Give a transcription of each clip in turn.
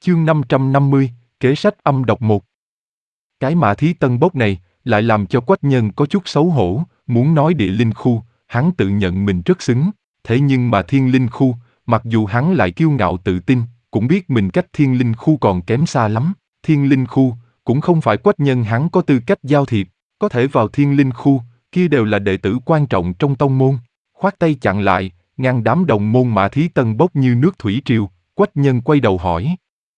Chương 550, kế sách âm độc 1. Cái mã thí tân bốc này lại làm cho Quách Nhân có chút xấu hổ, muốn nói địa linh khu, hắn tự nhận mình rất xứng, thế nhưng mà thiên linh khu, mặc dù hắn lại kiêu ngạo tự tin, cũng biết mình cách thiên linh khu còn kém xa lắm. Thiên linh khu, cũng không phải Quách Nhân hắn có tư cách giao thiệp, có thể vào thiên linh khu, kia đều là đệ tử quan trọng trong tông môn. Khoát tay chặn lại, ngăn đám đồng môn mã thí tân bốc như nước thủy triều, Quách Nhân quay đầu hỏi.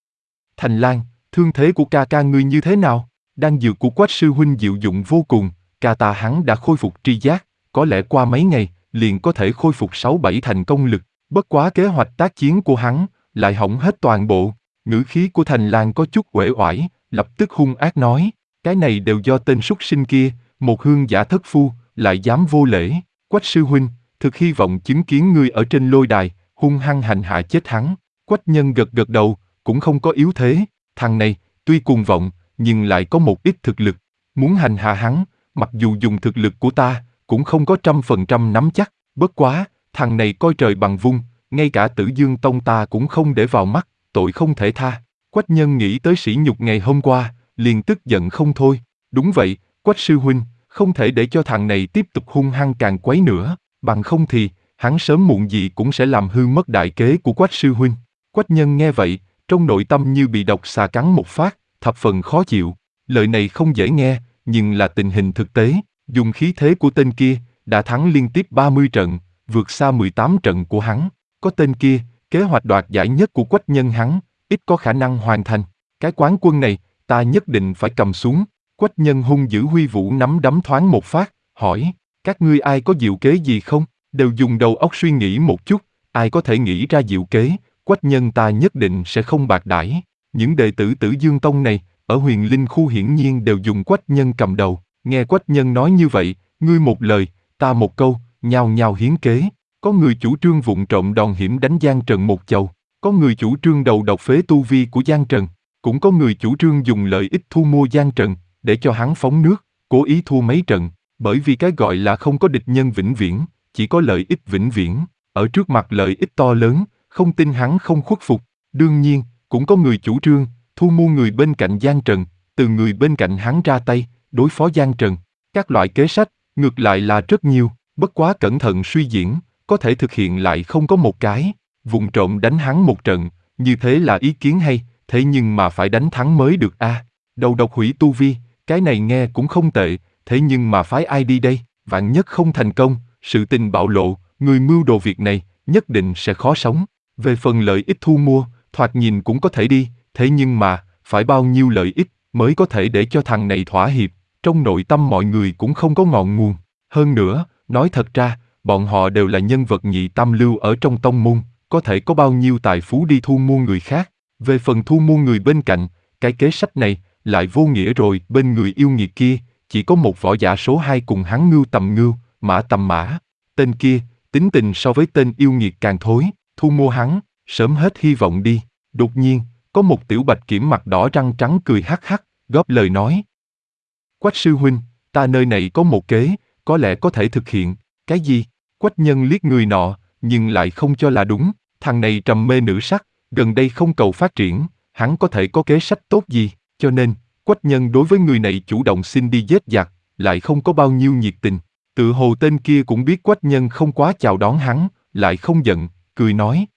Thành Lan, thương thế của ca ca ngươi như thế nào? Đan dược của Quách sư huynh diệu dụng vô cùng, ca ta hắn đã khôi phục tri giác, có lẽ qua mấy ngày, liền có thể khôi phục 6-7 thành công lực, bất quá kế hoạch tác chiến của hắn, lại hỏng hết toàn bộ. Ngữ khí của Thành Lan có chút uể oải, lập tức hung ác nói, cái này đều do tên súc sinh kia, một hương giả thất phu, lại dám vô lễ. Quách sư huynh, thực hy vọng chứng kiến ngươi ở trên lôi đài, hung hăng hành hạ chết hắn. Quách Nhân gật gật đầu, cũng không có yếu thế, thằng này, tuy cuồng vọng, nhưng lại có một ít thực lực. Muốn hành hạ hắn, mặc dù dùng thực lực của ta, cũng không có 100% nắm chắc, bất quá, thằng này coi trời bằng vung, ngay cả Tử Dương Tông ta cũng không để vào mắt, tội không thể tha. Quách Nhân nghĩ tới sỉ nhục ngày hôm qua, liền tức giận không thôi. Đúng vậy, Quách sư huynh, không thể để cho thằng này tiếp tục hung hăng càng quấy nữa, bằng không thì, hắn sớm muộn gì cũng sẽ làm hư mất đại kế của Quách sư huynh. Quách Nhân nghe vậy, trong nội tâm như bị độc xà cắn một phát, thập phần khó chịu. Lời này không dễ nghe, nhưng là tình hình thực tế. Dùng khí thế của tên kia, đã thắng liên tiếp 30 trận, vượt xa 18 trận của hắn. Có tên kia, kế hoạch đoạt giải nhất của Quách Nhân hắn, ít có khả năng hoàn thành. Cái quán quân này, ta nhất định phải cầm xuống. Quách Nhân hung dữ huy vũ nắm đấm thoáng một phát, hỏi, các ngươi ai có diệu kế gì không? Đều dùng đầu óc suy nghĩ một chút, ai có thể nghĩ ra diệu kế, Quách Nhân ta nhất định sẽ không bạc đãi. Những đệ tử Tử Dương Tông này, ở Huyền Linh khu hiển nhiên đều dùng Quách Nhân cầm đầu. Nghe Quách Nhân nói như vậy, ngươi một lời, ta một câu, nhao nhao hiến kế. Có người chủ trương vụng trộm đòn hiểm đánh Giang Trần một chầu, có người chủ trương đầu độc phế tu vi của Giang Trần, cũng có người chủ trương dùng lợi ích thu mua Giang Trần, để cho hắn phóng nước, cố ý thua mấy trận, bởi vì cái gọi là không có địch nhân vĩnh viễn, chỉ có lợi ích vĩnh viễn. Ở trước mặt lợi ích to lớn, không tin hắn không khuất phục. Đương nhiên, cũng có người chủ trương thu mua người bên cạnh Giang Trần, từ người bên cạnh hắn ra tay, đối phó Giang Trần. Các loại kế sách, ngược lại là rất nhiều, bất quá cẩn thận suy diễn, có thể thực hiện lại không có một cái. Vụng trộm đánh hắn một trận, như thế là ý kiến hay, thế nhưng mà phải đánh thắng mới được a. Đầu độc hủy tu vi, cái này nghe cũng không tệ, thế nhưng mà phái ai đi đây? Vạn nhất không thành công, sự tình bạo lộ, người mưu đồ việc này, nhất định sẽ khó sống. Về phần lợi ích thu mua, thoạt nhìn cũng có thể đi, thế nhưng mà, phải bao nhiêu lợi ích mới có thể để cho thằng này thỏa hiệp, trong nội tâm mọi người cũng không có ngọn nguồn. Hơn nữa, nói thật ra, bọn họ đều là nhân vật nhị tam lưu ở trong tông môn, có thể có bao nhiêu tài phú đi thu mua người khác. Về phần thu mua người bên cạnh, cái kế sách này, lại vô nghĩa rồi. Bên người yêu nghiệt kia, chỉ có một võ giả số 2 cùng hắn ngưu tầm ngưu, mã tầm mã. Tên kia, tính tình so với tên yêu nghiệt càng thối, thu mua hắn, sớm hết hy vọng đi. Đột nhiên, có một tiểu bạch kiểm mặt đỏ răng trắng cười hắc hắc, góp lời nói. Quách sư huynh, ta nơi này có một kế, có lẽ có thể thực hiện. Cái gì? Quách Nhân liếc người nọ, nhưng lại không cho là đúng. Thằng này trầm mê nữ sắc, gần đây không cầu phát triển, hắn có thể có kế sách tốt gì? Cho nên, Quách Nhân đối với người này chủ động xin đi giết giặc, lại không có bao nhiêu nhiệt tình. Tự hồ tên kia cũng biết Quách Nhân không quá chào đón hắn, lại không giận, cười nói.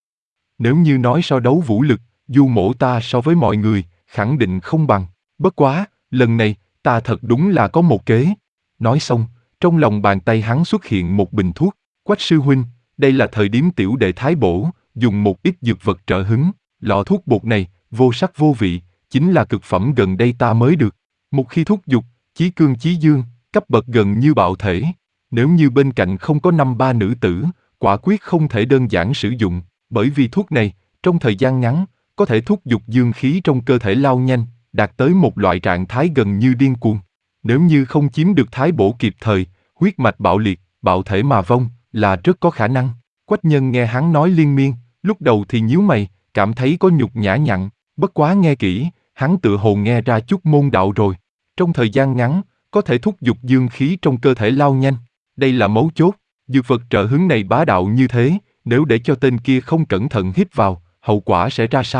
Nếu như nói so đấu vũ lực, Du Mỗ ta so với mọi người, khẳng định không bằng. Bất quá, lần này, ta thật đúng là có một kế. Nói xong, trong lòng bàn tay hắn xuất hiện một bình thuốc. Quách sư huynh, đây là thời điểm tiểu đệ thái bổ, dùng một ít dược vật trợ hứng. Lọ thuốc bột này, vô sắc vô vị, chính là cực phẩm gần đây ta mới được. Một khi thúc dục, chí cương chí dương, cấp bậc gần như bạo thể. Nếu như bên cạnh không có 5-3 nữ tử, quả quyết không thể đơn giản sử dụng, bởi vì thuốc này, trong thời gian ngắn, có thể thúc giục dương khí trong cơ thể lao nhanh, đạt tới một loại trạng thái gần như điên cuồng. Nếu như không chiếm được thái bổ kịp thời, huyết mạch bạo liệt, bạo thể mà vong, là rất có khả năng. Quách Nhân nghe hắn nói liên miên, lúc đầu thì nhíu mày, cảm thấy có nhục nhã nhặn, bất quá nghe kỹ, hắn tự hồ nghe ra chút môn đạo rồi. Trong thời gian ngắn, có thể thúc giục dương khí trong cơ thể lao nhanh. Đây là mấu chốt, dược vật trợ hứng này bá đạo như thế, nếu để cho tên kia không cẩn thận hít vào, hậu quả sẽ ra sao?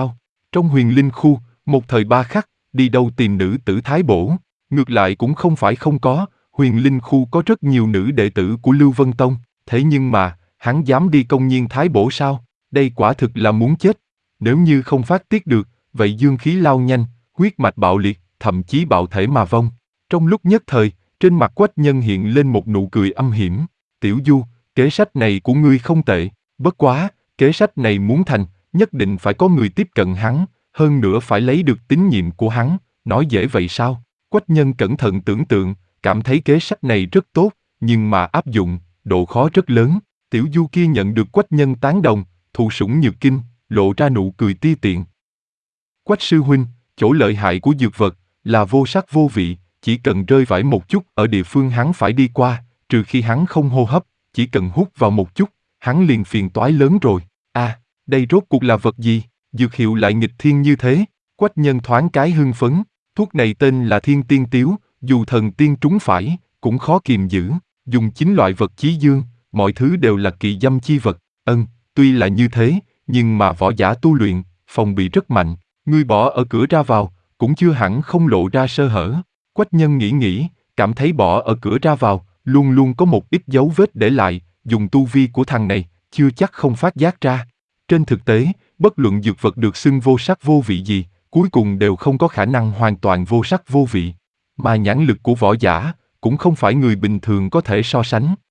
Trong huyền linh khu, một thời ba khắc, đi đâu tìm nữ tử thái bổ. Ngược lại cũng không phải không có, huyền linh khu có rất nhiều nữ đệ tử của Lưu Vân Tông. Thế nhưng mà, hắn dám đi công nhiên thái bổ sao? Đây quả thực là muốn chết. Nếu như không phát tiết được, vậy dương khí lao nhanh, huyết mạch bạo liệt, thậm chí bạo thể mà vong. Trong lúc nhất thời, trên mặt Quách Nhân hiện lên một nụ cười âm hiểm. Tiểu Du, kế sách này của ngươi không tệ. Bất quá, kế sách này muốn thành, nhất định phải có người tiếp cận hắn, hơn nữa phải lấy được tín nhiệm của hắn. Nói dễ vậy sao? Quách Nhân cẩn thận tưởng tượng, cảm thấy kế sách này rất tốt, nhưng mà áp dụng, độ khó rất lớn. Tiểu Du kia nhận được Quách Nhân tán đồng, thụ sủng nhược kinh, lộ ra nụ cười ti tiện. Quách sư huynh, chỗ lợi hại của dược vật là vô sắc vô vị, chỉ cần rơi vãi một chút ở địa phương hắn phải đi qua, trừ khi hắn không hô hấp, chỉ cần hút vào một chút, hắn liền phiền toái lớn rồi. Đây rốt cuộc là vật gì? Dược hiệu lại nghịch thiên như thế? Quách Nhân thoáng cái hưng phấn, thuốc này tên là Thiên Tiên Tiếu, dù thần tiên trúng phải, cũng khó kiềm giữ, dùng 9 loại vật chí dương, mọi thứ đều là kỵ dâm chi vật. Tuy là như thế, nhưng mà võ giả tu luyện, phòng bị rất mạnh, ngươi bỏ ở cửa ra vào, cũng chưa hẳn không lộ ra sơ hở. Quách Nhân nghĩ, cảm thấy bỏ ở cửa ra vào, luôn luôn có một ít dấu vết để lại, dùng tu vi của thằng này, chưa chắc không phát giác ra. Trên thực tế, bất luận dược vật được xưng vô sắc vô vị gì, cuối cùng đều không có khả năng hoàn toàn vô sắc vô vị. Mà nhãn lực của võ giả, cũng không phải người bình thường có thể so sánh.